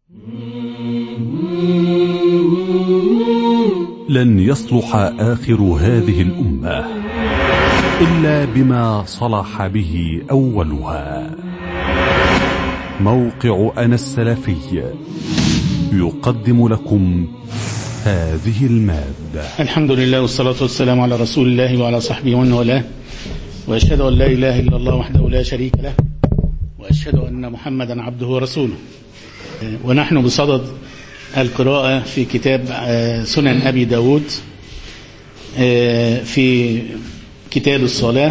لن يصلح آخر هذه الأمة إلا بما صلح به أولها. موقع أنا السلفي يقدم لكم هذه المادة. الحمد لله والصلاة والسلام على رسول الله وعلى صحبه ومن والاه، وأشهد أن لا إله إلا الله وحده لا شريك له، وأشهد أن محمدا عبده ورسوله. ونحن بصدد القراءة في كتاب سنن أبي داود في كتاب الصلاة.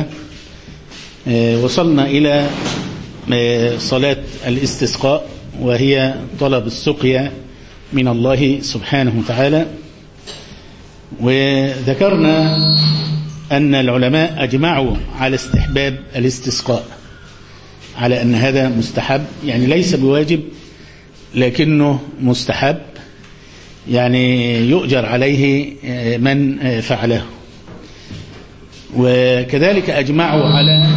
وصلنا إلى صلاة الاستسقاء، وهي طلب السقيا من الله سبحانه وتعالى. وذكرنا أن العلماء أجمعوا على استحباب الاستسقاء، على أن هذا مستحب، يعني ليس بواجب لكنه مستحب، يعني يؤجر عليه من فعله. وكذلك أجمعوا على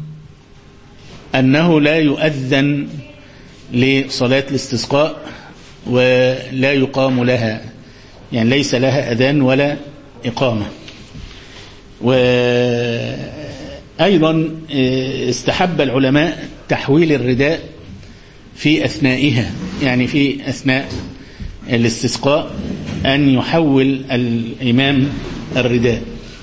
أنه لا يؤذن لصلاة الاستسقاء ولا يقام لها، يعني ليس لها أذان ولا إقامة. وأيضا استحب العلماء تحويل الرداء في أثنائها، يعني في أثناء الاستسقاء أن يحول الإمام الرداء.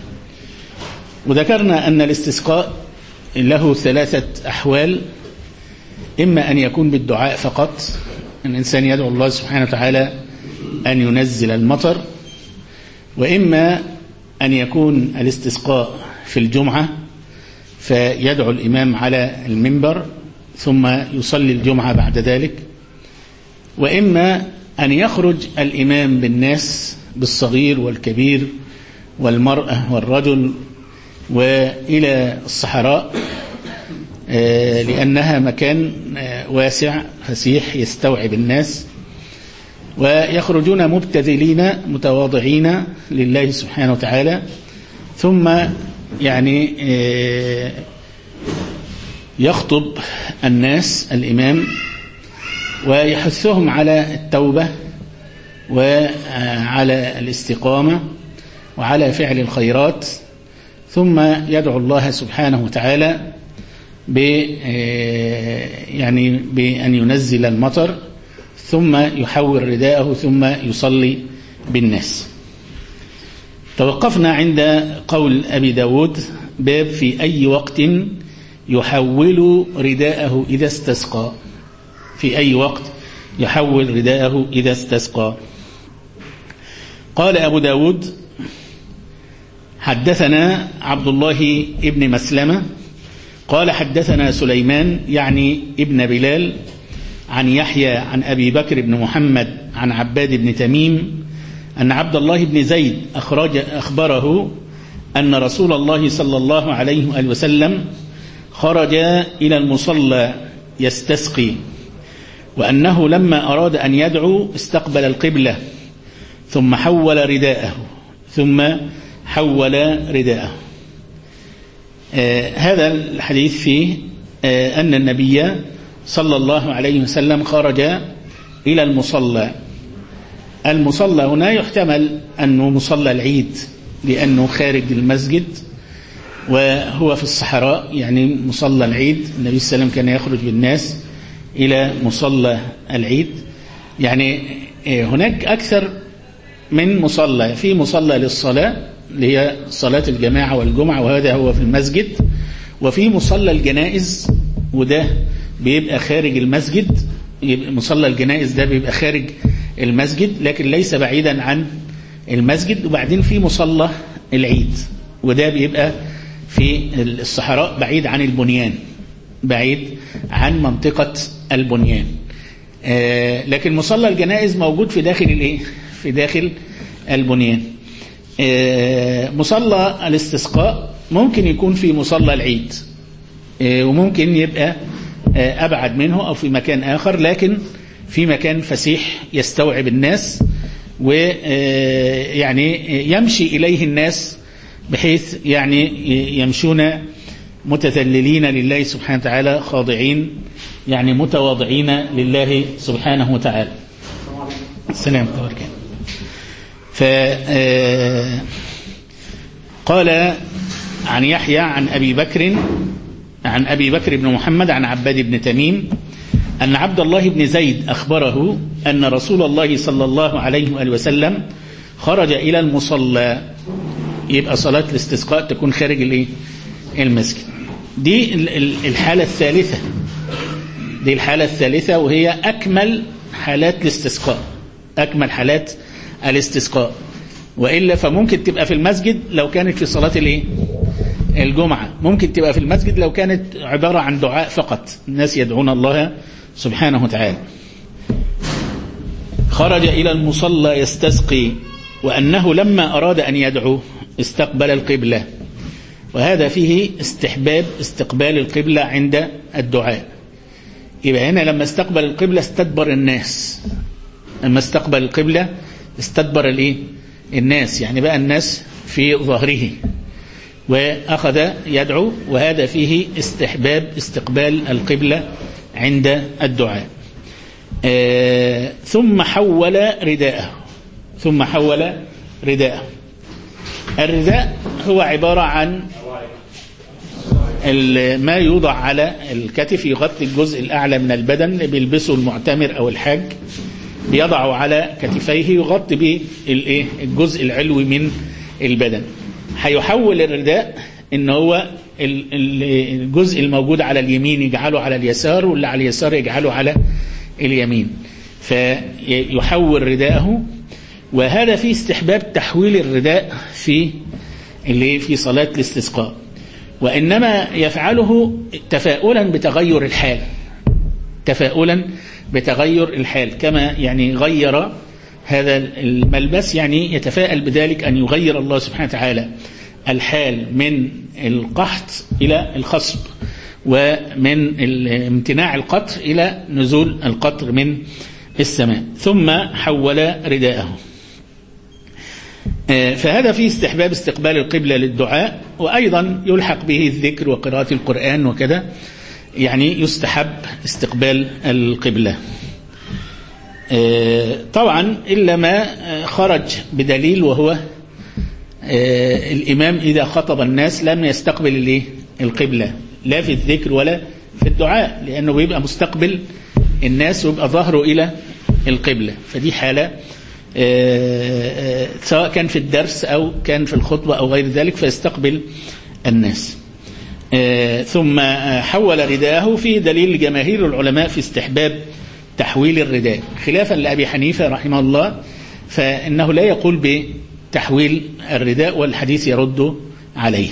وذكرنا أن الاستسقاء له ثلاثة أحوال: إما أن يكون بالدعاء فقط، الإنسان يدعو الله سبحانه وتعالى أن ينزل المطر، وإما أن يكون الاستسقاء في الجمعة فيدعو الإمام على المنبر ثم يصلي الجمعة بعد ذلك، وإما أن يخرج الإمام بالناس، بالصغير والكبير والمرأة والرجل، وإلى الصحراء لأنها مكان واسع فسيح يستوعب الناس، ويخرجون مبتذلين متواضعين لله سبحانه وتعالى، ثم يعني يخطب الناس الإمام ويحثهم على التوبة وعلى الاستقامة وعلى فعل الخيرات، ثم يدعو الله سبحانه وتعالى يعني بأن ينزل المطر، ثم يحول رداءه ثم يصلي بالناس. توقفنا عند قول أبي داود: باب في أي وقت يحول رداءه إذا استسقى. في أي وقت يحول رداءه إذا استسقى. قال أبو داود: حدثنا عبد الله ابن مسلمة قال حدثنا سليمان يعني ابن بلال عن يحيى عن أبي بكر بن محمد عن عباد بن تميم أن عبد الله بن زيد أخبره أن رسول الله صلى الله عليه وآله وسلم خرج إلى المصلى يستسقي، وأنه لما أراد أن يدعو استقبل القبلة ثم حول رداءه. هذا الحديث فيه أن النبي صلى الله عليه وسلم خرج إلى المصلى. المصلى هنا يحتمل أنه مصلى العيد لأنه خارج المسجد وهو في الصحراء، يعني مصلى العيد. النبي صلى الله عليه وسلم كان يخرج بالناس إلى مصلى العيد. يعني هناك أكثر من مصلى، في مصلى للصلاة اللي هي صلاة الجماعة والجمعة، وهذا هو في المسجد، وفي مصلى الجنائز وده بيبقى خارج المسجد. يبقى مصلى الجنائز ده بيبقى خارج المسجد لكن ليس بعيدا عن المسجد. وبعدين في مصلى العيد وده بيبقى في الصحراء بعيد عن البنيان، بعيد عن منطقة البنيان. لكن مصلى الجنائز موجود في داخل في داخل البنيان. مصلى الاستسقاء ممكن يكون في مصلى العيد، وممكن يبقى أبعد منه أو في مكان آخر، لكن في مكان فسيح يستوعب الناس، ويعني يمشي إليه الناس بحيث يعني يمشون متذللين لله سبحانه وتعالى، خاضعين يعني متواضعين لله سبحانه وتعالى. السلام عليكم. قال عن يحيى عن أبي بكر بن محمد عن عباد بن تميم أن عبد الله بن زيد أخبره أن رسول الله صلى الله عليه وآله وسلم خرج إلى المصلى. يبقى صلاة الاستسقاء تكون خارج المسجد. دي الحالة الثالثة. دي الحالة الثالثة وهي أكمل حالات الاستسقاء. أكمل حالات الاستسقاء. وإلا فممكن تبقى في المسجد لو كانت في صلاة الجمعة. ممكن تبقى في المسجد لو كانت عبارة عن دعاء فقط، الناس يدعون الله سبحانه وتعالى. خرج إلى المصلى يستسقي، وأنه لما أراد أن يدعو استقبل القبلة، وهذا فيه استحباب استقبال القبلة عند الدعاء. يبقى هنا لما استقبل القبلة استدبر الناس. لما استقبل القبلة استدبر الناس، يعني بقى الناس في ظهره وأخذ يدعو، وهذا فيه استحباب استقبال القبلة عند الدعاء. ثم حول رداءه. الرداء هو عبارة عن ما يوضع على الكتف يغطي الجزء الأعلى من البدن، بيلبسه المعتمر أو الحاج، بيضعه على كتفيه يغطي به الجزء العلوي من البدن. هيحول الرداء إن هو الجزء الموجود على اليمين يجعله على اليسار، واللي على اليسار يجعله على اليمين، فيحول رداءه. وهذا فيه استحباب تحويل الرداء في صلاة الاستسقاء، وإنما يفعله تفاؤلا بتغير الحال، كما يعني غير هذا الملبس، يعني يتفاءل بذلك أن يغير الله سبحانه وتعالى الحال من القحط إلى الخصب، ومن امتناع القطر إلى نزول القطر من السماء. ثم حول رداءه. فهذا فيه استحباب استقبال القبلة للدعاء، وأيضا يلحق به الذكر وقراءة القرآن وكذا، يعني يستحب استقبال القبلة. طبعا إلا ما خرج بدليل، وهو الإمام إذا خطب الناس لم يستقبل القبلة لا في الذكر ولا في الدعاء، لأنه بيبقى مستقبل الناس ويبقى ظهره إلى القبلة. فدي حالة سواء كان في الدرس أو كان في الخطبة أو غير ذلك، فيستقبل الناس. ثم حول رداءه. في دليل جماهير العلماء في استحباب تحويل الرداء، خلافا لأبي حنيفة رحمه الله، فإنه لا يقول بتحويل الرداء، والحديث يرد عليه.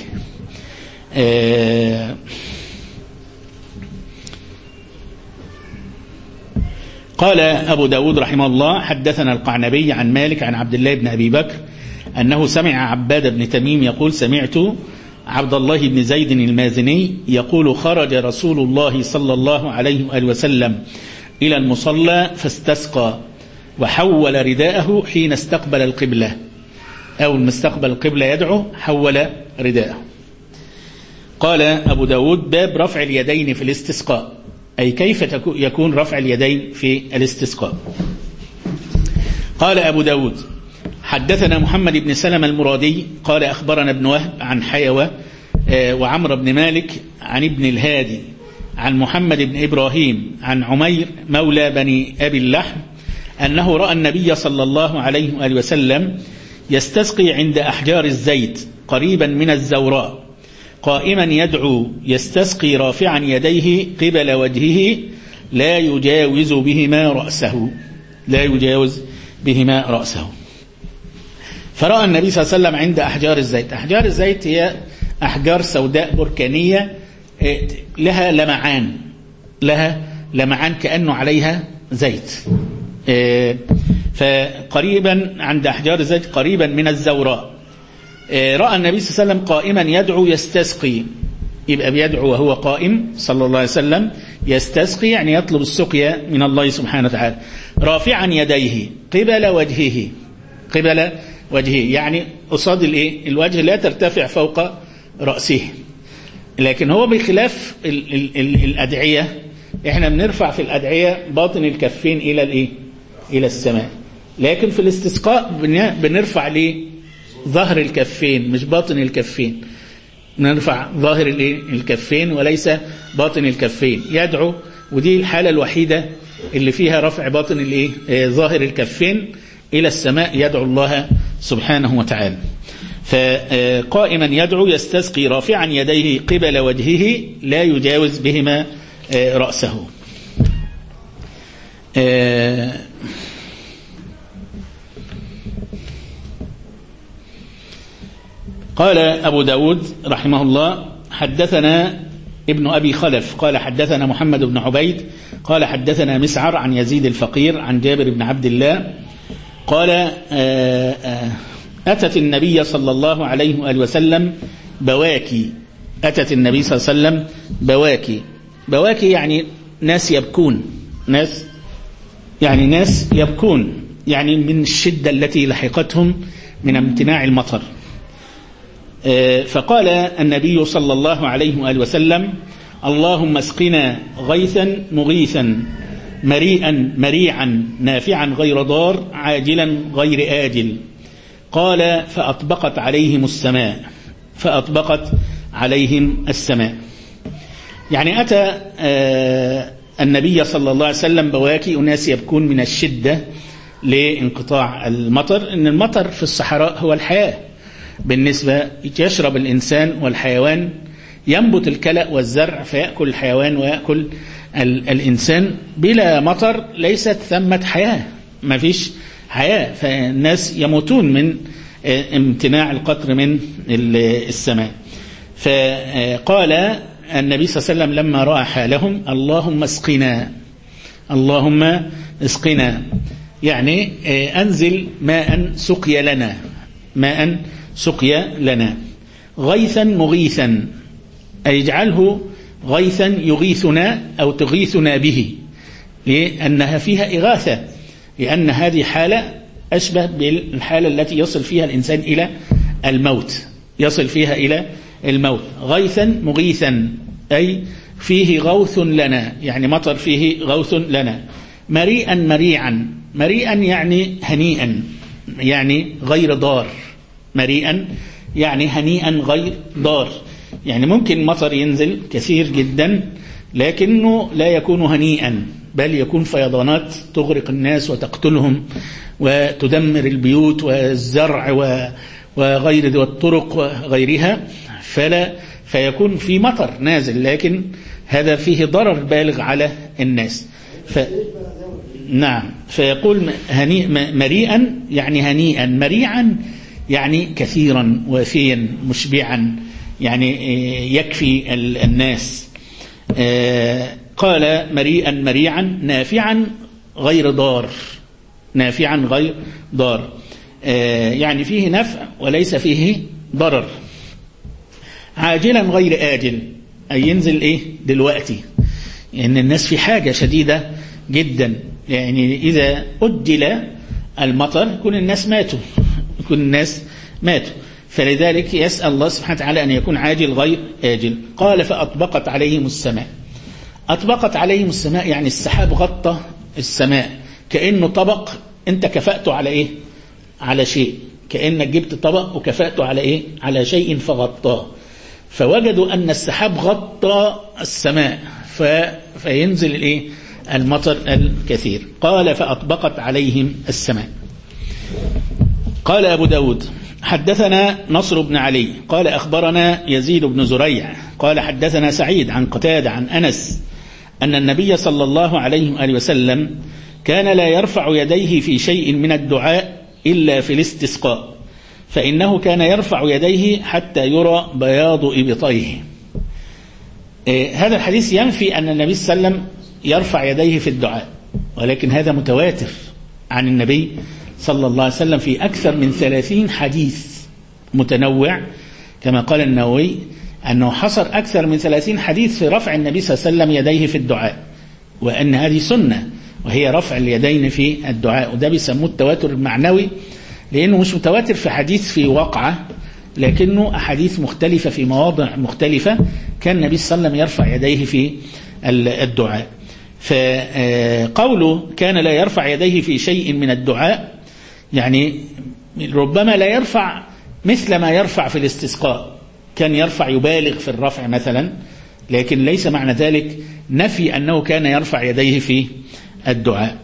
قال أبو داود رحمه الله: حدثنا القعنبي عن مالك عن عبد الله بن أبي بكر أنه سمع عباد بن تميم يقول: سمعت عبد الله بن زيد المازني يقول: خرج رسول الله صلى الله عليه وآله وسلم إلى المصلى فاستسقى، وحول رداءه حين استقبل القبلة، أو المستقبل القبلة يدعو حول رداءه. قال أبو داود: باب رفع اليدين في الاستسقاء، أي كيف يكون رفع اليدين في الاستسقاء. قال أبو داود: حدثنا محمد بن سلمة المرادي قال أخبرنا ابن وهب عن حيوة وعمر بن مالك عن ابن الهادي عن محمد بن إبراهيم عن عمير مولى بني أبي اللحم أنه رأى النبي صلى الله عليه وآله وسلم يستسقي عند أحجار الزيت قريبا من الزوراء، قائما يدعو يستسقي رافعا يديه قبل وجهه لا يجاوز بهما رأسه. فرأى النبي صلى الله عليه وسلم عند أحجار الزيت. أحجار الزيت هي أحجار سوداء بركانية لها لمعان كأنه عليها زيت. فقريبا عند أحجار الزيت قريبا من الزوراء. رأى النبي صلى الله عليه وسلم قائما يدعو يستسقي، يبقى بيدعو وهو قائم صلى الله عليه وسلم يستسقي، يعني يطلب السقيا من الله سبحانه وتعالى، رافعا يديه قبل وجهه، يعني قصاد الوجه، لا ترتفع فوق رأسه. لكن هو بخلاف الأدعية، احنا بنرفع في الأدعية باطن الكفين إلى السماء، لكن في الاستسقاء بنرفع ليه ظهر الكفين مش باطن الكفين، نرفع ظاهر الكفين وليس باطن الكفين. يدعو، ودي الحالة الوحيدة اللي فيها رفع باطن ظاهر الكفين إلى السماء، يدعو الله سبحانه وتعالى. فقائما يدعو يستسقي رافعا يديه قبل وجهه لا يجاوز بهما رأسه. قال أبو داود رحمه الله حدثنا ابن أبي خلف قال حدثنا محمد بن عبيد قال حدثنا مسعر عن يزيد الفقير عن جابر بن عبد الله قال أتت النبي صلى الله عليه وآله وسلم بواكي. أتت النبي صلى الله عليه وسلم بواكي يعني ناس يبكون، ناس يبكون يعني من الشدة التي لحقتهم من امتناع المطر. فقال النبي صلى الله عليه وآله وسلم اللهم اسقنا غيثا مغيثا مريئا مريعا نافعا غير ضار عاجلا غير آجل. قال فأطبقت عليهم السماء. يعني أتى النبي صلى الله عليه وسلم بواكي أناس يبكون من الشدة لانقطاع المطر. إن المطر في الصحراء هو الحياة بالنسبة، يشرب الإنسان والحيوان، ينبت الكلأ والزرع فيأكل الحيوان ويأكل الإنسان. بلا مطر ليست ثمة حياة، ما فيش حياة، فالناس يموتون من امتناع القطر من السماء. فقال النبي صلى الله عليه وسلم لما رأى حالهم اللهم اسقنا يعني أنزل ماء سقي لنا غيثا مغيثا، أي اجعله غيثا يغيثنا أو تغيثنا به، لأنها فيها إغاثة، لأن هذه حالة أشبه بالحالة التي يصل فيها الإنسان إلى الموت. غيثا مغيثا أي فيه غوث لنا، يعني مطر فيه غوث لنا. مريئا يعني هنيئا، يعني غير ضار. مريئا يعني هنيئا غير ضار، يعني ممكن مطر ينزل كثير جدا لكنه لا يكون هنيئا، بل يكون فيضانات تغرق الناس وتقتلهم وتدمر البيوت والزرع وغير والطرق وغيرها، فيكون في مطر نازل لكن هذا فيه ضرر بالغ على الناس. نعم، فيقول مريئا يعني هنيئا، مريعا يعني كثيرا وافيا مشبعا، يعني يكفي الناس. قال مريعا نافعا غير ضار، يعني فيه نفع وليس فيه ضرر. عاجلا غير آجل، أي ينزل دلوقتي، لأن الناس في حاجة شديدة جدا، يعني إذا أجل المطر يكون الناس ماتوا، فلذلك يسأل الله سبحانه وتعالى أن يكون عاجل غير آجل. قال فأطبقت عليهم السماء يعني السحاب غطى السماء، كأنه طبق أنت كفأته على شيء، كأنك جبت طبق وكفأته على شيء فغطاه، فوجدوا أن السحاب غطى السماء فينزل المطر الكثير. قال فأطبقت عليهم السماء. قال أبو داود حدثنا نصر بن علي قال أخبرنا يزيد بن زريع قال حدثنا سعيد عن قتادة عن أنس أن النبي صلى الله عليه وآله وسلم كان لا يرفع يديه في شيء من الدعاء إلا في الاستسقاء، فإنه كان يرفع يديه حتى يرى بياض إبطيه. هذا الحديث ينفي أن النبي صلى الله عليه وسلم يرفع يديه في الدعاء، ولكن هذا متواتر عن النبي صلى الله عليه وسلم في أكثر من 30 حديث متنوع، كما قال النووي أنه حصر أكثر من 30 حديث في رفع النبي صلى الله عليه وسلم يديه في الدعاء، وأن هذه سنة وهي رفع اليدين في الدعاء، وده بيسموه التواتر المعنوي، لأنه مش متواتر في حديث في واقعة، لكنه أحاديث مختلفة في مواضع مختلفة كان النبي صلى الله عليه وسلم يرفع يديه في الدعاء. فقوله كان لا يرفع يديه في شيء من الدعاء يعني ربما لا يرفع مثل ما يرفع في الاستسقاء، كان يرفع يبالغ في الرفع مثلا، لكن ليس معنى ذلك نفي أنه كان يرفع يديه في الدعاء.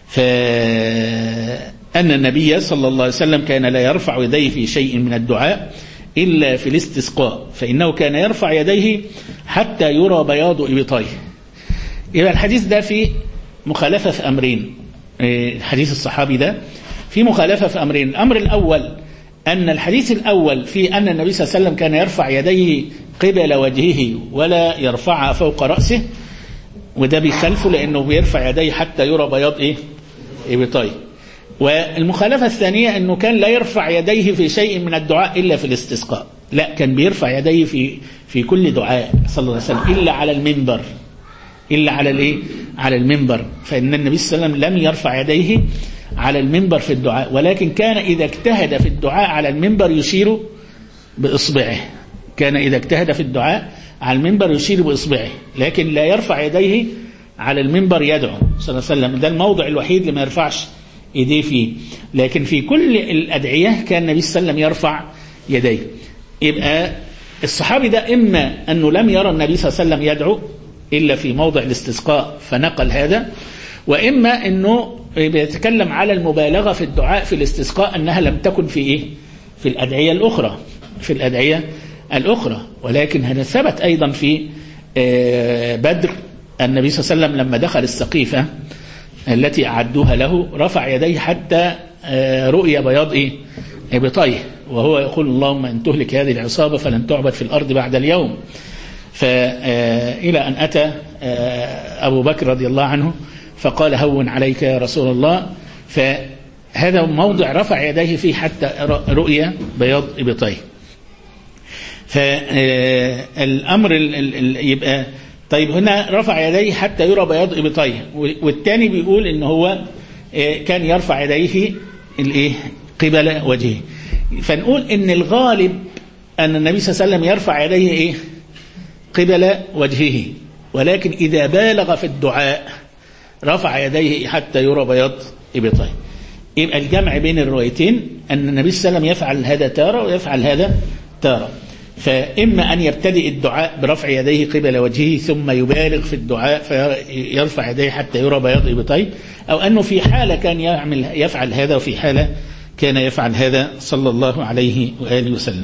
فأن النبي صلى الله عليه وسلم كان لا يرفع يديه في شيء من الدعاء إلا في الاستسقاء، فإنه كان يرفع يديه حتى يرى بياض إبطيه. يبقى الحديث ده فيه مخالفة في أمرين، الحديث الصحابي ده فيه مخالفة في أمرين. الأمر الأول أن الحديث الأول في أن النبي صلى الله عليه وسلم كان يرفع يديه قبل وجهه ولا يرفعها فوق رأسه، وده بيخالفه لأنه بيرفع يديه حتى يرى بياض إبطيه. والمخالفة الثانية أنه كان لا يرفع يديه في شيء من الدعاء إلا في الاستسقاء، لا، كان بيرفع يديه في كل دعاء صلى الله عليه وسلم إلا على المنبر، إلا على المنبر. فإن النبي صلى الله عليه وسلم لم يرفع يديه على المنبر في الدعاء، ولكن كان إذا اجتهد في الدعاء على المنبر يشير بإصبعه، كان إذا اجتهد في الدعاء على المنبر يشير بإصبعه، لكن لا يرفع يديه على المنبر يدعو صلى الله عليه وسلم. ده الموضع الوحيد اللي ما يرفعش يديه فيه، لكن في كل الأدعية كان النبي صلى الله عليه وسلم يرفع يديه. يبقى الصحابي ده إما أنه لم يرى النبي صلى الله عليه وسلم يدعو إلا في موضع الاستسقاء فنقل هذا، وإما أنه بيتكلم على المبالغة في الدعاء في الاستسقاء أنها لم تكن في الأدعية الأخرى. ولكن هذا ثبت أيضا في بدر، النبي صلى الله عليه وسلم لما دخل السقيفة التي أعدوها له رفع يديه حتى رؤي بياض إبطيه، وهو يقول اللهم إن تهلك هذه العصابة فلن تعبد في الأرض بعد اليوم. فإلى أن أتى أبو بكر رضي الله عنه فقال هون عليك يا رسول الله، فهذا موضع رفع يديه فيه حتى رؤية بياض إبطيه. فالأمر يبقى طيب هنا رفع يديه حتى يرى بياض إبطيه، والتاني بيقول إن هو كان يرفع يديه قبل وجهه. فنقول إن الغالب أن النبي صلى الله عليه وسلم يرفع يديه قبل وجهه، ولكن إذا بالغ في الدعاء رفع يديه حتى يرى بياض إبطيه. يبقى الجمع بين الروايتين أن النبي صلى الله عليه وسلم يفعل هذا تارة ويفعل هذا تارة. فإما أن يبتدئ الدعاء برفع يديه قبل وجهه ثم يبالغ في الدعاء فيرفع يديه حتى يرى بياض إبطيه، أو أنه في حالة كان يفعل هذا وفي حالة كان يفعل هذا صلى الله عليه وآله وسلم.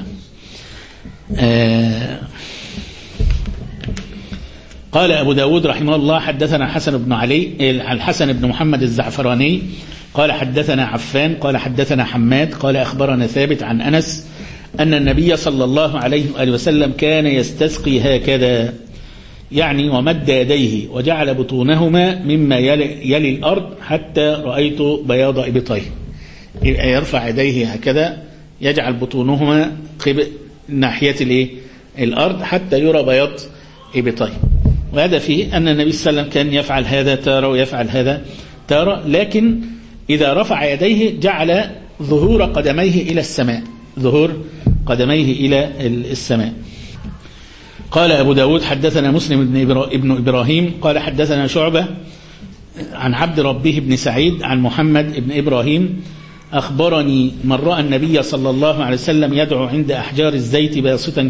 قال أبو داود رحمه الله حدثنا حسن بن علي الحسن بن محمد الزعفراني قال حدثنا عفان قال حدثنا حماد قال أخبرنا ثابت عن أنس أن النبي صلى الله عليه وآله وسلم كان يستسقي هكذا، يعني ومد يديه وجعل بطونهما مما يلي الأرض حتى رأيت بياض إبطيه. يرفع يديه هكذا يجعل بطونهما ناحية الأرض حتى يرى بياض إبطيه. وهذا فيه أن النبي صلى الله عليه وسلم كان يفعل هذا تارة ويفعل هذا تارة، لكن إذا رفع يديه جعل ظهور قدميه إلى السماء، ظهور قدميه إلى السماء. قال أبو داود حدثنا مسلم ابن إبراهيم قال حدثنا شعبة عن عبد ربه بن سعيد عن محمد بن إبراهيم أخبرني من رأى النبي صلى الله عليه وسلم يدعو عند أحجار الزيت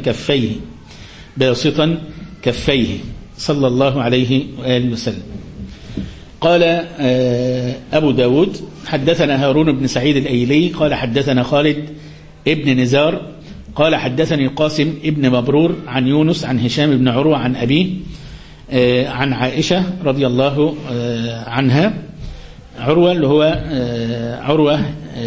باسطا كفيه صلى الله عليه وآله وسلم. قال أبو داود حدثنا هارون بن سعيد الأيلي قال حدثنا خالد ابن نزار قال حدثني قاسم ابن مبرور عن يونس عن هشام بن عروة عن أبيه عن عائشة رضي الله عنها. عروة اللي هو عروة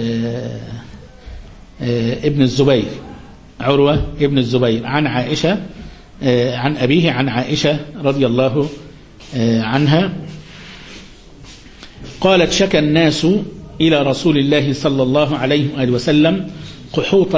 ابن الزبير، عروة ابن الزبير عن عائشة عن أبيه عن عائشة رضي الله عنها قالت شكى الناس إلى رسول الله صلى الله عليه وآله وسلم قحوط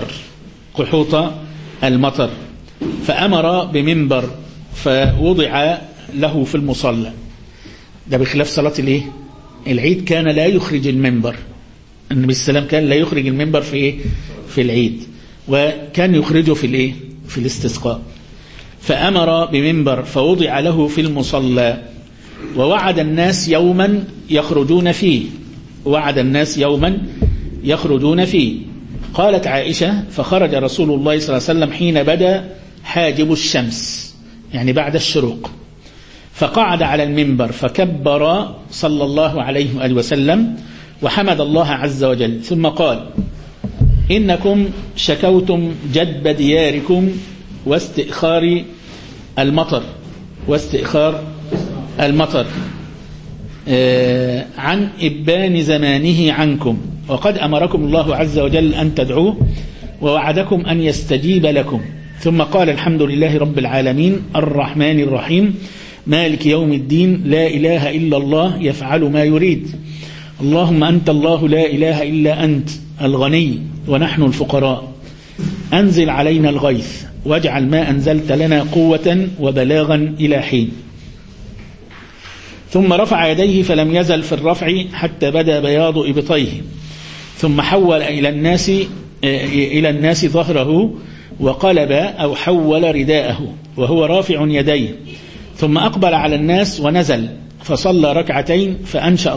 المطر فأمر بمنبر فوضع له في المصلى. ده بخلاف صلاة العيد كان لا يخرج المنبر، النبي صلى الله عليه وسلم كان لا يخرج المنبر في العيد، وكان يخرجه في الاستسقاء. فأمر بمنبر فوضع له في المصلى ووعد الناس يوما يخرجون فيه، وعد الناس يوما يخرجون فيه. قالت عائشة: فخرج رسول الله صلى الله عليه وسلم حين بدا حاجب الشمس، يعني بعد الشروق، فقعد على المنبر فكبر صلى الله عليه وآله وسلم وحمد الله عز وجل، ثم قال: إنكم شكوتم جدب دياركم واستئخار المطر عن إبان زمانه عنكم، وقد أمركم الله عز وجل أن تدعوه ووعدكم أن يستجيب لكم. ثم قال: الحمد لله رب العالمين الرحمن الرحيم مالك يوم الدين لا إله إلا الله يفعل ما يريد، اللهم أنت الله لا إله إلا أنت الغني ونحن الفقراء، أنزل علينا الغيث واجعل ما أنزلت لنا قوة وبلاغا إلى حين. ثم رفع يديه فلم يزل في الرفع حتى بدا بياض إبطيه، ثم حول إلى الناس ظهره وقلب أو حول رداءه وهو رافع يديه، ثم أقبل على الناس ونزل فصلى ركعتين فأنشأ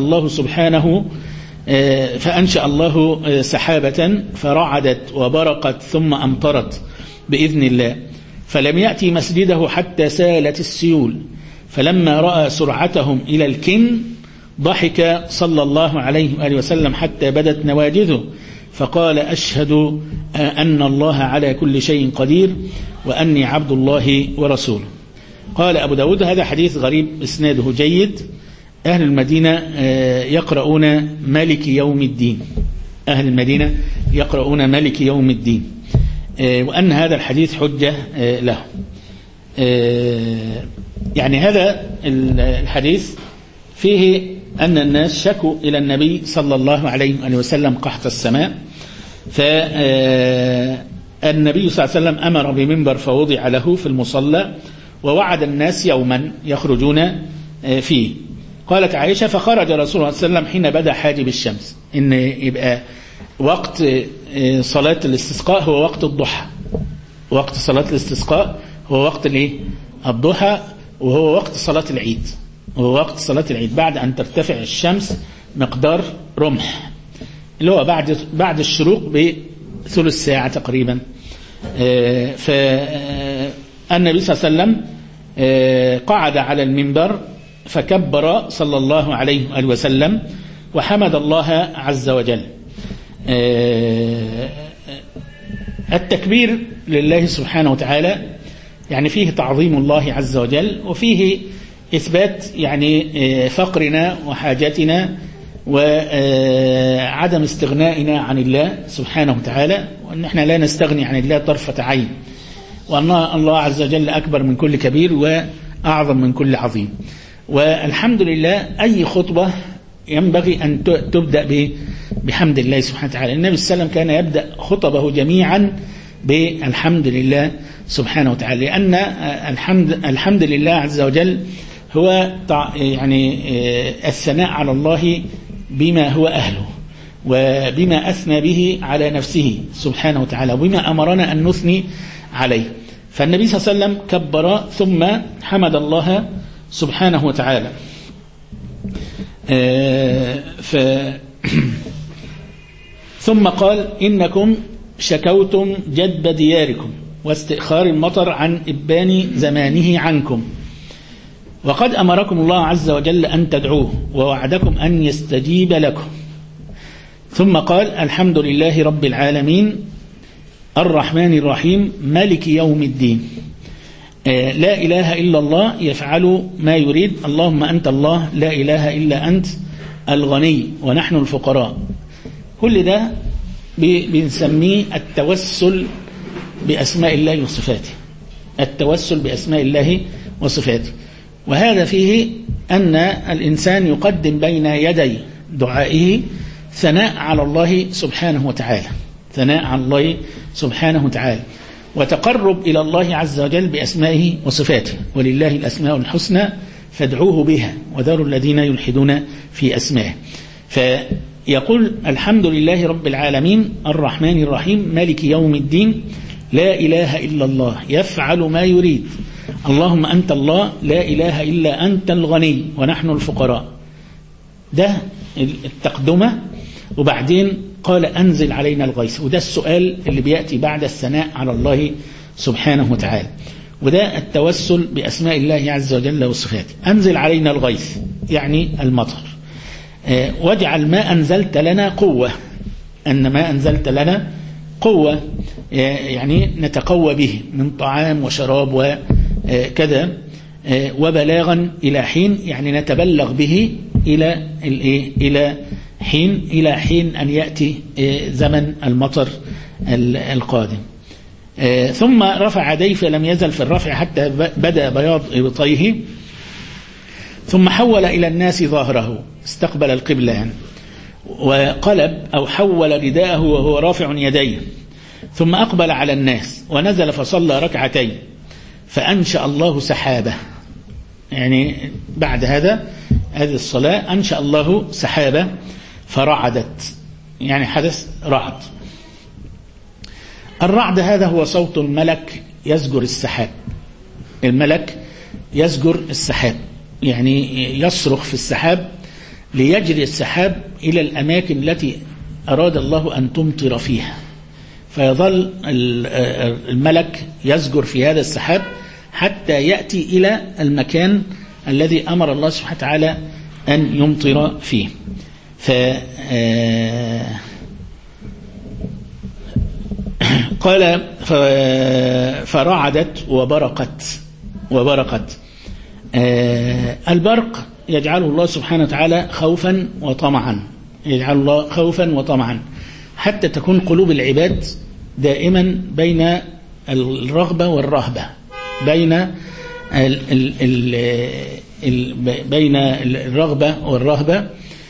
الله سحابة فرعدت وبرقت ثم أمطرت بإذن الله، فلم يأتي مسجده حتى سالت السيول، فلما رأى سرعتهم إلى الكن ضحك صلى الله عليه وآله وسلم حتى بدت نواجذه، فقال: أشهد أن الله على كل شيء قدير وأني عبد الله ورسوله. قال أبو داود: هذا حديث غريب إسناده جيد. أهل المدينة يقرؤون مالك يوم الدين، أهل المدينة يقرؤون مالك يوم الدين، وأن هذا الحديث حجة له. يعني هذا الحديث فيه أن الناس شكوا إلى النبي صلى الله عليه وسلم قحط السماء، فالنبي صلى الله عليه وسلم أمر بمنبر فوضع له في المصلى ووعد الناس يوما يخرجون فيه. قالت عائشة: فخرج رسول الله صلى الله عليه وسلم حين بدا حاجب الشمس، إن يبقى وقت صلاة الاستسقاء هو وقت الضحى، وقت صلاة الاستسقاء هو وقت الضحى، وهو وقت صلاة العيد، وهو وقت صلاة العيد بعد أن ترتفع الشمس مقدار رمح، اللي هو بعد الشروق بثلث ساعة تقريبا. فالنبي صلى الله عليه وسلم قعد على المنبر فكبر صلى الله عليه وسلم وحمد الله عز وجل. التكبير لله سبحانه وتعالى يعني فيه تعظيم الله عز وجل، وفيه إثبات يعني فقرنا وحاجتنا وعدم استغنائنا عن الله سبحانه وتعالى، وأن احنا لا نستغني عن الله طرفة عين، وأن الله عز وجل أكبر من كل كبير وأعظم من كل عظيم. والحمد لله أي خطبة ينبغي أن تبدأ بحمد الله سبحانه وتعالى. النبي صلى الله عليه وسلم كان يبدأ خطبه جميعا بالحمد لله سبحانه وتعالى، لأن الحمد لله عز وجل هو يعني الثناء على الله بما هو أهله وبما أثنى به على نفسه سبحانه وتعالى وبما أمرنا أن نثني عليه. فالنبي صلى الله عليه وسلم كبر ثم حمد الله سبحانه وتعالى. ثم قال: إنكم شكوتم جدب دياركم واستئخار المطر عن إبان زمانه عنكم، وقد أمركم الله عز وجل أن تدعوه ووعدكم أن يستجيب لكم. ثم قال: الحمد لله رب العالمين الرحمن الرحيم مالك يوم الدين لا إله إلا الله يفعل ما يريد، اللهم أنت الله لا إله إلا أنت الغني ونحن الفقراء. كل ده بنسميه التوسل بأسماء الله وصفاته، التوسل بأسماء الله وصفاته. وهذا فيه أن الإنسان يقدم بين يدي دعائه ثناء على الله سبحانه وتعالى، ثناء على الله سبحانه وتعالى، وتقرب إلى الله عز وجل بأسمائه وصفاته. ولله الأسماء الحسنى فادعوه بها وذروا الذين يلحدون في أسمائه. فيقول: الحمد لله رب العالمين الرحمن الرحيم مالك يوم الدين لا إله إلا الله يفعل ما يريد، اللهم أنت الله لا إله إلا أنت الغني ونحن الفقراء. ده التقدمة. وبعدين قال أنزل علينا الغيث. وده السؤال اللي بيأتي بعد الثناء على الله سبحانه وتعالى، وده التوسل بأسماء الله عز وجل وصفاته. أنزل علينا الغيث يعني المطر، واجعل ما أنزلت لنا قوة، أن ما أنزلت لنا قوة يعني نتقوى به من طعام وشراب وكذا، وبلاغا إلى حين يعني نتبلغ به إلى حين أن يأتي زمن المطر القادم. ثم رفع يديه فلم يزل في الرفع حتى بدأ بياض إبطيه، ثم حول إلى الناس ظهره، استقبل القبلة يعني، وقلب أو حول رداءه وهو رافع يديه، ثم أقبل على الناس ونزل فصلى ركعتين، فأنشأ الله سحابة. يعني بعد هذه الصلاة أنشأ الله سحابة فرعدت، يعني حدث رعد. الرعد هذا هو صوت الملك يزجر السحاب، الملك يزجر السحاب يعني يصرخ في السحاب ليجري السحاب إلى الأماكن التي أراد الله أن تمطر فيها، فيظل الملك يزجر في هذا السحاب حتى يأتي إلى المكان الذي أمر الله سبحانه وتعالى أن يمطر فيه. قال فرعدت وبرقت. البرق يجعله الله سبحانه وتعالى خوفا وطمعا، يجعل الله خوفا وطمعا حتى تكون قلوب العباد دائما بين الرغبة والرهبة، بين الرغبة والرهبة.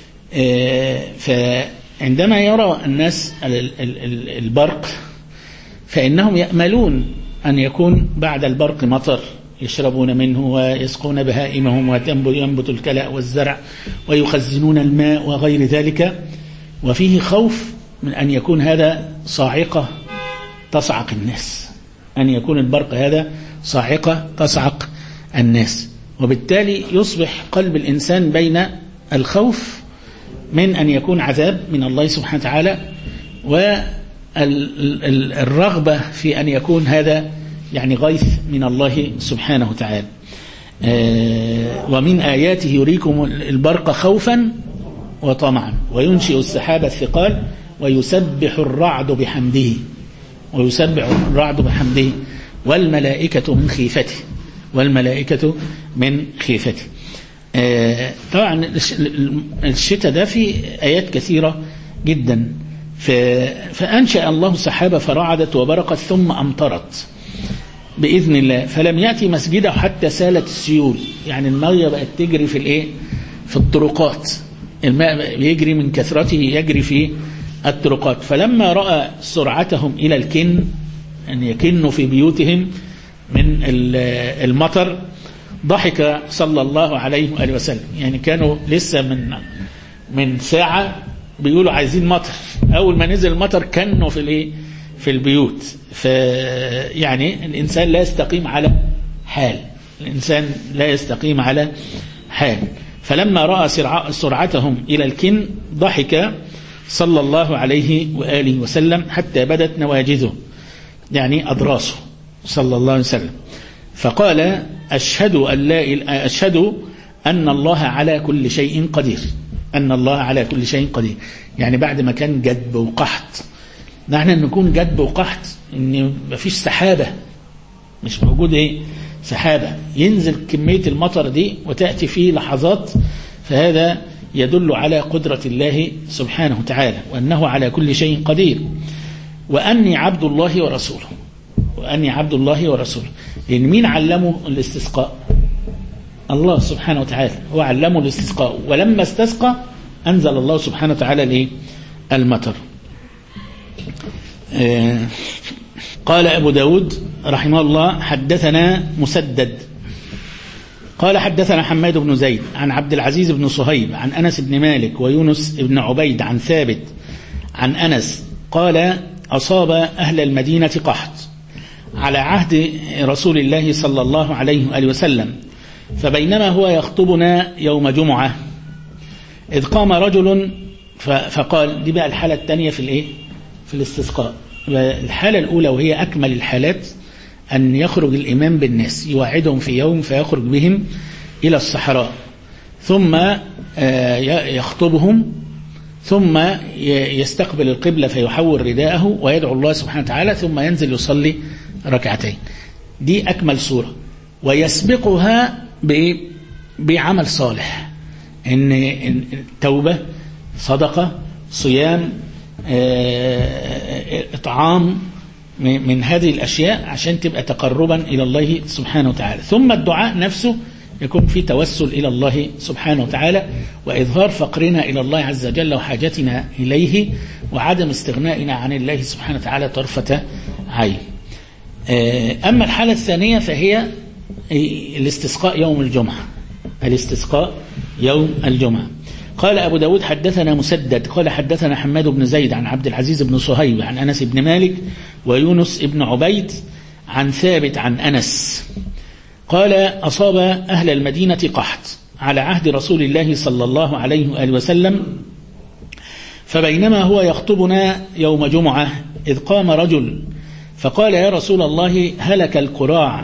فعندما يرى الناس البرق فإنهم يأملون أن يكون بعد البرق مطر يشربون منه ويسقون بهائمهم وينبت الكلاء والزرع ويخزنون الماء وغير ذلك، وفيه خوف من أن يكون هذا صاعقة تصعق الناس، أن يكون البرق هذا صاعقة تصعق الناس، وبالتالي يصبح قلب الإنسان بين الخوف من أن يكون عذاب من الله سبحانه وتعالى والرغبة في أن يكون هذا يعني غيث من الله سبحانه وتعالى. ومن آياته يريكم البرق خوفا وطمعا وينشئ السحاب الثقال ويسبح الرعد بحمده والملائكة من خيفته. طبعا الشتاء ده في آيات كثيرة جدا. فأنشأ الله سحابة فرعدت وبرقت ثم أمطرت بإذن الله، فلم يأتي مسجده حتى سالت السيول، يعني المية بقت تجري في الطرقات، الماء يجري من كثرته يجري في الطرقات. فلما رأى سرعتهم إلى الكن أن يكنوا في بيوتهم من المطر ضحك صلى الله عليه وآله وسلم. يعني كانوا لسه من ساعة بيقولوا عايزين مطر، أول ما نزل المطر كانوا في البيوت. فيعني الإنسان لا يستقيم على حال، فلما رأى سرعتهم إلى الكن ضحك صلى الله عليه وآله وسلم حتى بدت نواجذه، يعني أضراسه صلى الله عليه وسلم، فقال أشهد أن الله على كل شيء قدير. يعني بعد ما كان جدب وقحط، نحن نكون جدب وقحط ان مفيش سحابة، مش موجود سحابة ينزل كمية المطر دي وتأتي فيه لحظات، فهذا يدل على قدرة الله سبحانه وتعالى وأنه على كل شيء قدير، وأني عبد الله ورسوله. لأن مين علمه الاستسقاء؟ الله سبحانه وتعالى هو علمه الاستسقاء، ولما استسقى أنزل الله سبحانه وتعالى المطر. قال أبو داود رحمه الله حدثنا مسدد قال حدثنا حماد بن زيد عن عبد العزيز بن صهيب عن أنس بن مالك ويونس بن عبيد عن ثابت عن أنس قال أصاب أهل المدينة قحط على عهد رسول الله صلى الله عليه وآله وسلم، فبينما هو يخطبنا يوم جمعة إذ قام رجل فقال دي بقى الحالة الثانية في الاستسقاء. الحالة الأولى وهي أكمل الحالات أن يخرج الإمام بالناس يوعدهم في يوم فيخرج بهم إلى الصحراء ثم يخطبهم ثم يستقبل القبلة فيحول رداءه ويدعو الله سبحانه وتعالى ثم ينزل يصلي ركعتين. دي أكمل صورة. ويسبقها بعمل صالح، إن التوبة، صدقة، صيام، إطعام من هذه الأشياء عشان تبقى تقربا إلى الله سبحانه وتعالى. ثم الدعاء نفسه يكون في توسل إلى الله سبحانه وتعالى وإظهار فقرنا إلى الله عز وجل وحاجتنا إليه وعدم استغنائنا عن الله سبحانه وتعالى طرفة عين. أما الحالة الثانية فهي الاستسقاء يوم الجمعة. الاستسقاء يوم الجمعة. قال أبو داود حدثنا مسدد قال حدثنا حماد بن زيد عن عبد العزيز بن صهيب عن أنس بن مالك ويونس بن عبيد عن ثابت عن أنس قال أصاب أهل المدينة قحط على عهد رسول الله صلى الله عليه وآله وسلم، فبينما هو يخطبنا يوم جمعة إذ قام رجل فقال يا رسول الله هلك الكراع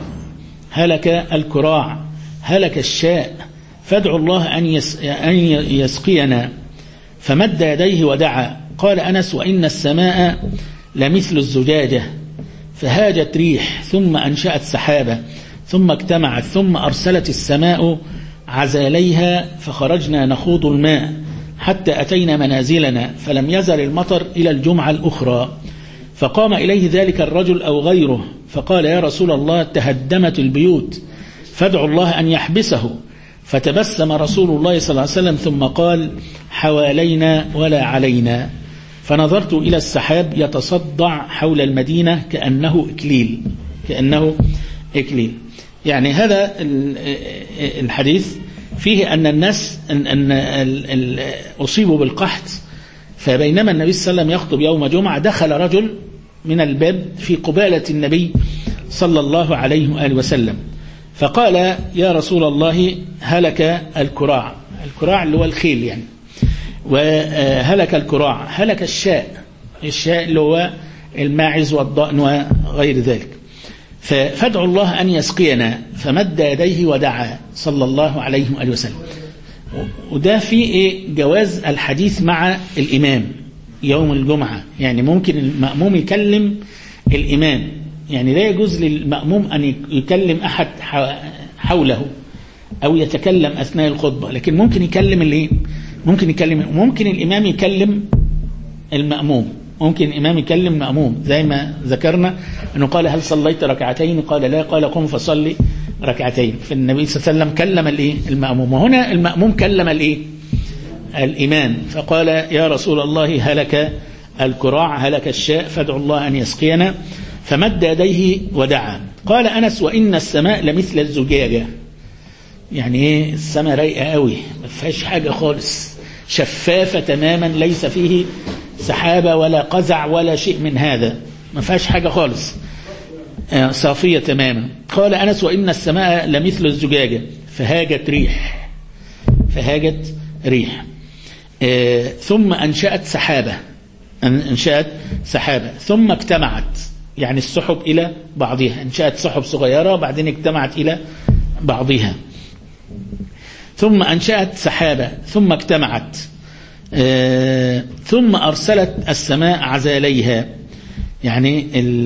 هلك الشاء فادعوا الله أن يسقينا، فمد يديه ودعا. قال أنس وإن السماء لمثل الزجاجة فهاجت ريح ثم أنشأت سحابة ثم اجتمعت ثم أرسلت السماء عزاليها فخرجنا نخوض الماء حتى أتينا منازلنا فلم يزل المطر إلى الجمعة الأخرى. فقام إليه ذلك الرجل أو غيره فقال يا رسول الله تهدمت البيوت فادعوا الله أن يحبسه. فتبسم رسول الله صلى الله عليه وسلم ثم قال حوالينا ولا علينا. فنظرت إلى السحاب يتصدع حول المدينة كأنه إكليل. يعني هذا الحديث فيه أن الناس أصيبوا بالقحط، فبينما النبي صلى الله عليه وسلم يخطب يوم جمعة دخل رجل من الباب في قبالة النبي صلى الله عليه وآله وسلم فقال يا رسول الله هلك الكراع اللي هو الخيل يعني، وهلك الكراع هلك الشاء اللي هو الماعز والضأن وغير ذلك، فادعوا الله أن يسقينا. فمد يديه ودعا صلى الله عليه وآله وسلم. وده فيه جواز الحديث مع الإمام يوم الجمعة، يعني ممكن المأموم يكلم الإمام، يعني لا يجوز للمأموم أن يكلم أحد حوله أو يتكلم أثناء الخطبة، لكن ممكن يكلم ممكن الإمام يكلم المأموم، ممكن الإمام يكلم مأموم زي ما ذكرنا أنه قال هل صليت ركعتين؟ قال لا. قال قم فصلي ركعتين. فالنبي صلى الله عليه وسلم كلم المأموم، وهنا المأموم كلم الإمام فقال يا رسول الله هلك الكراع هلك الشاء فادعوا الله أن يسقينا. فمد يديه ودعا. قال أنس وإن السماء لمثل الزجاجة، يعني السماء رايقة قوي ما فيهاش حاجة خالص، شفافة تماما ليس فيه سحابة ولا قزع ولا شيء من هذا، ما فيهاش حاجة خالص، صافية تماما. قال أنس وإن السماء لمثل الزجاجة فهاجت ريح ثم أنشأت سحابة ثم اجتمعت، يعني السحب إلى بعضها، أنشأت سحب صغيرة بعدين اجتمعت إلى بعضها، ثم أنشأت سحابة ثم اجتمعت ثم أرسلت السماء عزاليها. يعني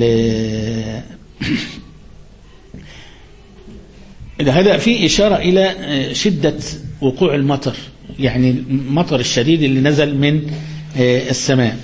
هذا فيه إشارة إلى شدة وقوع المطر، يعني المطر الشديد اللي نزل من السماء.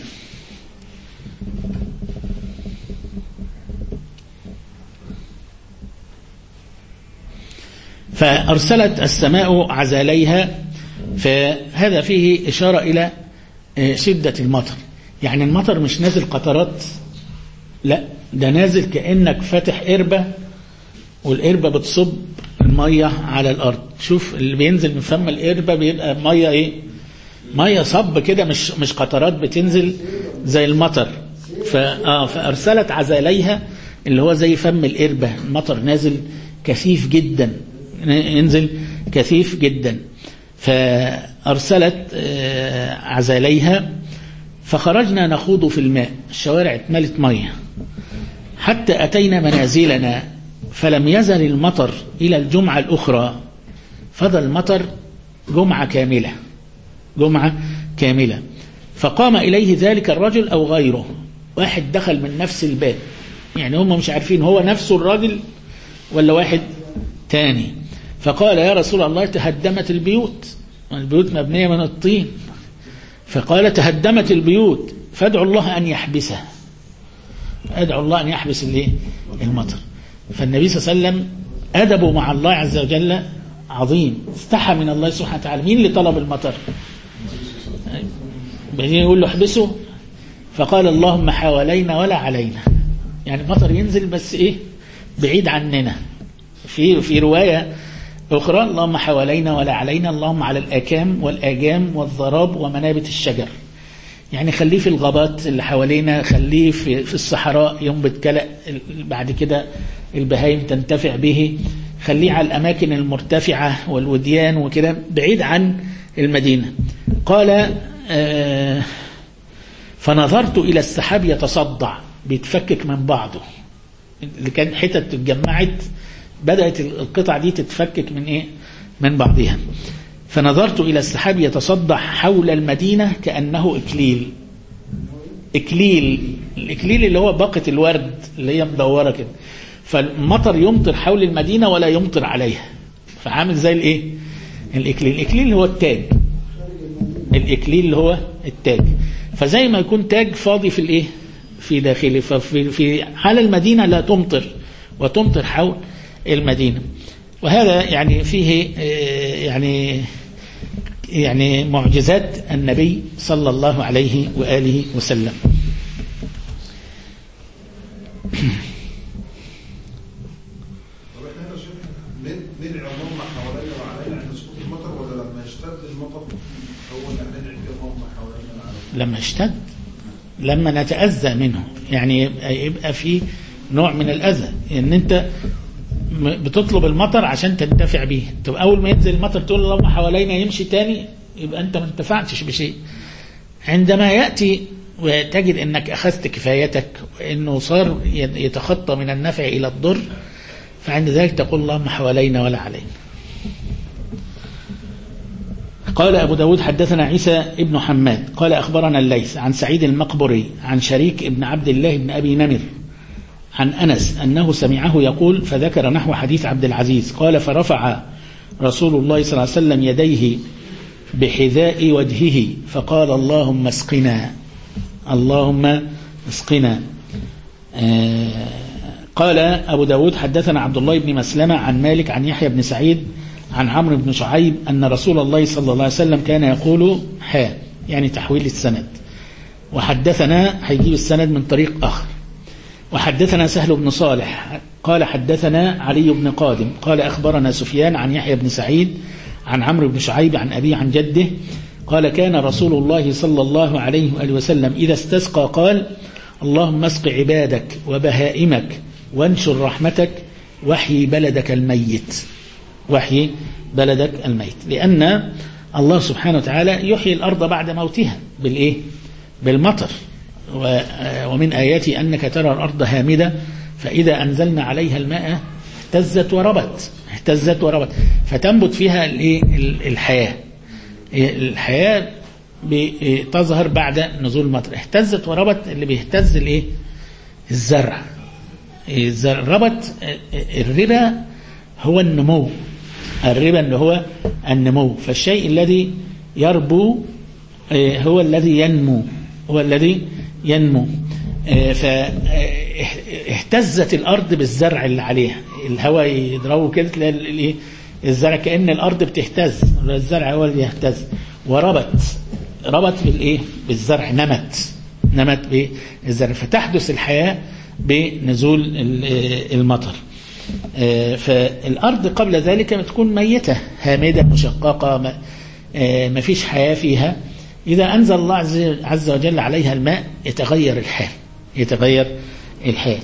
فأرسلت السماء عزاليها، فهذا فيه إشارة إلى شدة المطر، يعني المطر مش نازل قطرات، لا ده نازل كأنك فاتح قربة والقربة بتصب المية على الأرض. شوف اللي بينزل من فم القربة بيبقى مية مية صب كده، مش قطرات بتنزل زي المطر. فأرسلت عزاليها اللي هو زي فم القربة، المطر نازل كثيف جدا، ينزل كثيف جدا. أرسلت عزاليها فخرجنا نخوض في الماء، الشوارع اتملت مية حتى أتينا منازلنا، فلم يزل المطر إلى الجمعة الأخرى، فضل المطر جمعة كاملة. فقام إليه ذلك الرجل أو غيره، واحد دخل من نفس الباب، يعني هم مش عارفين هو نفسه الراجل ولا واحد تاني. فقال يا رسول الله تهدمت البيوت مبنية من الطين، فقال تهدمت البيوت فادعوا الله أن يحبسه، أدعو الله أن يحبس المطر. فالنبي صلى الله عليه وسلم أدبه مع الله عز وجل عظيم، استحى من الله سبحانه وتعالى. مين اللي طلب المطر؟ بعدين يقول له احبسه، فقال اللهم حوالينا ولا علينا، يعني المطر ينزل بس بعيد عننا. في رواية أخرى اللهم حوالينا ولا علينا، اللهم على الآكام والآجام والضراب ومنابت الشجر، يعني خليه في الغابات اللي حوالينا، خليه في الصحراء ينبت كلأ بعد كده البهائم تنتفع به، خليه على الأماكن المرتفعة والوديان وكده بعيد عن المدينة. قال فنظرت إلى السحاب يتصدع، بيتفكك من بعضه، اللي كان حتت اتجمعت بدأت القطع دي تتفكك من بعضها. فنظرت إلى السحاب يتصدع حول المدينة كأنه الإكليل اللي هو باقة الورد اللي هي مدورة كده، فالمطر يمطر حول المدينة ولا يمطر عليها، فعامل زي الإكليل هو التاج، الإكليل اللي هو التاج، فزي ما يكون تاج فاضي في داخله، ففي على المدينة لا تمطر وتمطر حول المدينة. وهذا يعني فيه يعني معجزات النبي صلى الله عليه وآله وسلم. ندعي اللهم حوالينا وعلينا عند سقوط المطر، ولا لما يشتد المطر هو اللي ندعي اللهم حوالينا وعلينا؟ لما يشتد، لما نتأذى منه، يعني يبقى في نوع من الأذى، ان انت بتطلب المطر عشان تنتفع به، طب اول ما ينزل المطر تقول اللهم حوالينا يمشي تاني، يبقى انت ما انتفعتش بشيء. عندما يأتي وتجد انك اخذت كفايتك وانه صار يتخطى من النفع الى الضر، فعند ذلك تقول اللهم حوالينا ولا علينا. قال أبو داود حدثنا عيسى ابن حماد قال أخبرنا الليث عن سعيد المقبري عن شريك ابن عبد الله بن أبي نمر عن أنس أنه سمعه يقول، فذكر نحو حديث عبد العزيز قال فرفع رسول الله صلى الله عليه وسلم يديه بحذاء وجهه فقال اللهم اسقنا، اللهم اسقنا. قال أبو داود حدثنا عبد الله بن مسلمة عن مالك عن يحيى بن سعيد عن عمرو بن شعيب أن رسول الله صلى الله عليه وسلم كان يقول يعني تحويل السند. وحدثنا هيجيب السند من طريق آخر. وحدثنا سهل بن صالح قال حدثنا علي بن قادم قال أخبرنا سفيان عن يحيى بن سعيد عن عمرو بن شعيب عن أبي عن جده قال كان رسول الله صلى الله عليه وآله وسلم إذا استسقى قال اللهم اسق عبادك وبهائمك وانشر رحمتك وحي بلدك الميت، وحي بلدك الميت، لأن الله سبحانه وتعالى يحيي الأرض بعد موتها بالمطر. ومن آياته أنك ترى الأرض هامدة فإذا أنزلنا عليها الماء اهتزت وربت فتنبت فيها الحياة تظهر بعد نزول المطر. اهتزت وربت اللي بيهتز الزرع. ربت الربا هو النمو، الربا اللي هو النمو، فالشيء الذي يربو هو الذي ينمو. فاهتزت الأرض بالزرع اللي عليها، الهواء يضربه كده تلاقي الزرع كأن الأرض بتهتز، الزرع هو اللي يهتز. ربط بالزرع، نمت بالزرع، فتحدث الحياة بنزول المطر. فالأرض قبل ذلك بتكون ميتة هامدة مشققة ما فيش حياة فيها. إذا أنزل الله عز وجل عليها الماء يتغير الحال.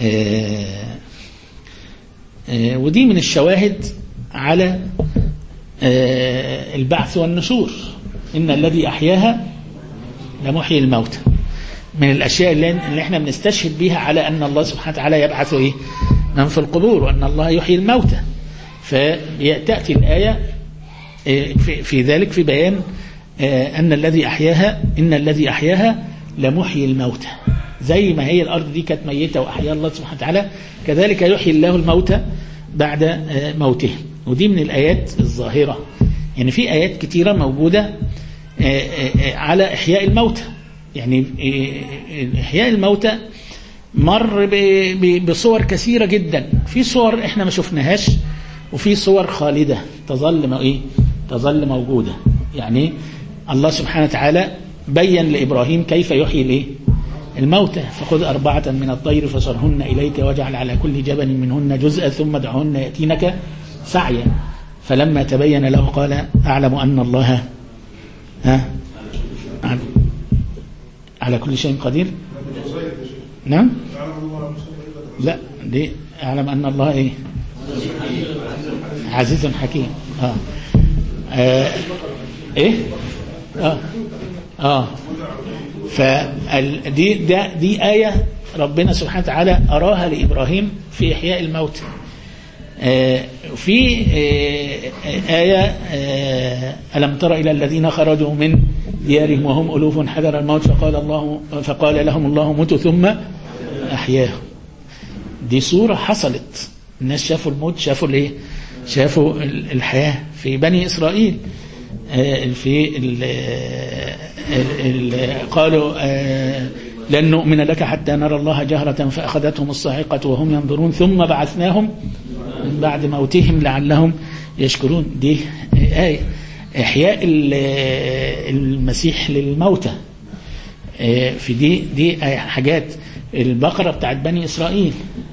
ودي من الشواهد على البعث والنشور، إن الذي أحياها لمحيي الموتى، من الأشياء اللي احنا بنستشهد بها على أن الله سبحانه وتعالى يبعث من في القبور، وأن الله يحيي الموتى. فتأتي الآية في ذلك في بيان أن الذي أحياها، إن الذي أحياها لمحيي الموتى. زي ما هي الأرض دي كانت ميتة وأحياها الله سبحانه وتعالى، كذلك يحيي الله الموتى بعد موتهم. ودي من الآيات الظاهرة، يعني في آيات كتيرة موجودة على إحياء الموتى. يعني إحياء الموتى مر بصور كثيرة جدا، في صور إحنا ما شفناهاش، وفي صور خالدة تظل موجودة. يعني الله سبحانه وتعالى بيّن لإبراهيم كيف يحيي الموتى، فخذ 4 من الطير فصرهن إليك واجعل على كل جبل منهن جزءا ثم ادعهن يأتينك سعيا، فلما تبين له قال أعلم أن الله على كل شيء قدير. نعم، لا، دي أعلم أن الله عزيز حكيم. دي آية ربنا سبحانه وتعالى أراها لإبراهيم في إحياء الموتى. في آية ألم تر إلى الذين خرجوا من ديارهم وهم ألوف حذر الموت فقال لهم الله موتوا ثم أحياهم. دي صورة حصلت، الناس شافوا الموت، شافوا الحياة في بني إسرائيل. قالوا لن نؤمن لك حتى نرى الله جهرة فأخذتهم الصاعقة وهم ينظرون ثم بعثناهم من بعد موتهم لعلهم يشكرون. دي آية إحياء المسيح للموتى. في دي حاجات. البقرة بتاعت بني إسرائيل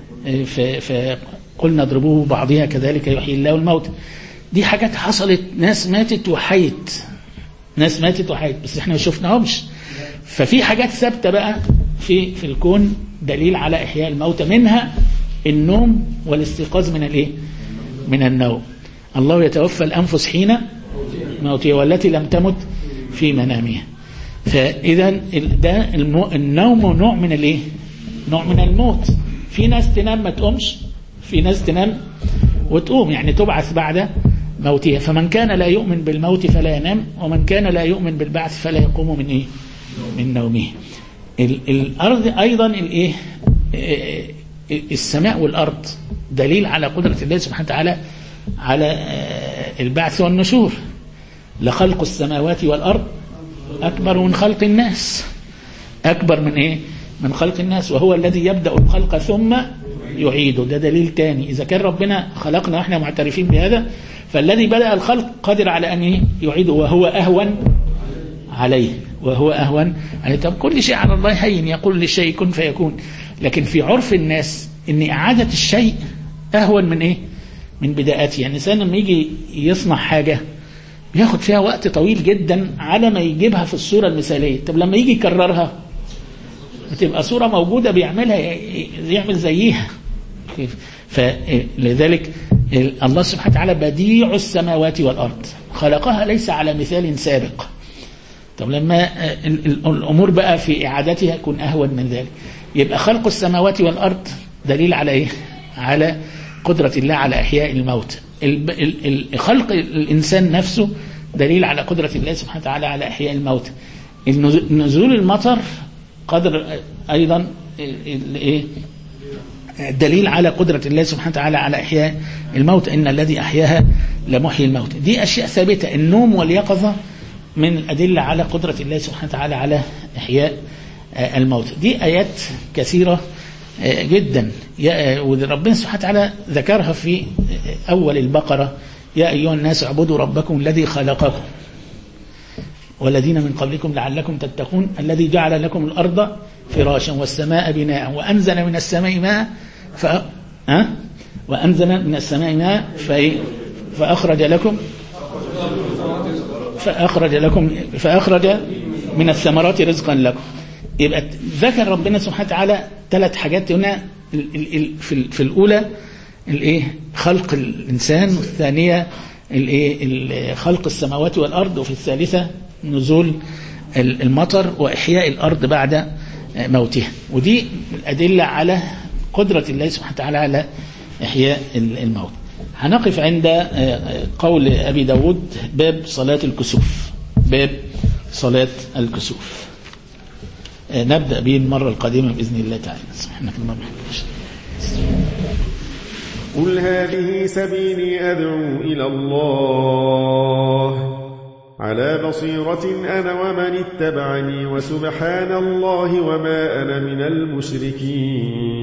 فقلنا اضربوه بعضها كذلك يحيي الله الموتى. دي حاجات حصلت، ناس ماتت وحيت، بس احنا ما شفناهمش. ففي حاجات ثابته بقى في الكون دليل على إحياء الموتى، منها النوم والاستيقاظ من النوم. الله يتوفى الأنفس حين موتها والتي لم تمت في منامها. فإذا ده النوم نوع من الموت. في ناس تنام ما تقومش، في ناس تنام وتقوم، يعني تبعث بعد موتها. فمن كان لا يؤمن بالموت فلا ينام، ومن كان لا يؤمن بالبعث فلا يقوم من نومه. الأرض أيضا السماء والأرض دليل على قدرة الله سبحانه وتعالى على البعث والنشور. لخلق السماوات والأرض أكبر من خلق الناس، أكبر من خلق الناس، وهو الذي يبدأ الخلق ثم يعيده. ده دليل تاني. إذا كان ربنا خلقنا وإحنا معترفين بهذا، فالذي بدأ الخلق قادر على أن يعيده، وهو أهون عليه. طب كل شيء على الله هين، يقول للشيء كن فيكون. لكن في عرف الناس إن إعادة الشيء أهون من بدايته. يعني الإنسان لما يجي يصنع حاجة بياخد فيها وقت طويل جدا على ما يجيبها في الصورة المثالية. طب لما يجي يكررها بتبقى صورة موجودة بيعملها، يعمل زيها. فلذلك الله سبحانه وتعالى بديع السماوات والأرض، خلقها ليس على مثال سابق. طب لما الأمور بقى في إعادتها يكون أهون من ذلك. يبقى خلق السماوات والأرض دليل على على قدرة الله على إحياء الموت. خلق الإنسان نفسه دليل على قدرة الله سبحانه وتعالى على إحياء الموت. نزول المطر قدر أيضا دليل على قدرة الله سبحانه وتعالى على إحياء الموت. إن الذي أحياها لمحيي الموت. دي أشياء ثابتة. النوم واليقظة من الأدلة على قدرة الله سبحانه وتعالى على إحياء الموت. دي آيات كثيرة جدا، وربنا سبحانه وتعالى ذكرها في أول البقرة: يا أيها الناس اعبدوا ربكم الذي خلقكم والذين من قبلكم لعلكم تتقون الذي جعل لكم الأرض فراشا والسماء بناء وأنزل من السماء ماء فأخرج من الثمرات رزقا لكم. يبقى ذكر ربنا سبحانه وتعالى 3 حاجات هنا. في الأولى خلق الإنسان، والثانية خلق السماوات والأرض، وفي الثالثة نزول المطر وإحياء الأرض بعد موتها. ودي الأدلة على قدرة الله سبحانه وتعالى على إحياء الموت. هنقف عند قول أبي داود باب صلاة الكسوف. باب صلاة الكسوف نبدأ به المرة القادمة بإذن الله تعالى. سبحانك اللهم وبحمدك. قل هذه سبيلي أدعو إلى الله على بصيرة أنا ومن اتبعني، وسبحان الله وما أنا من المشركين.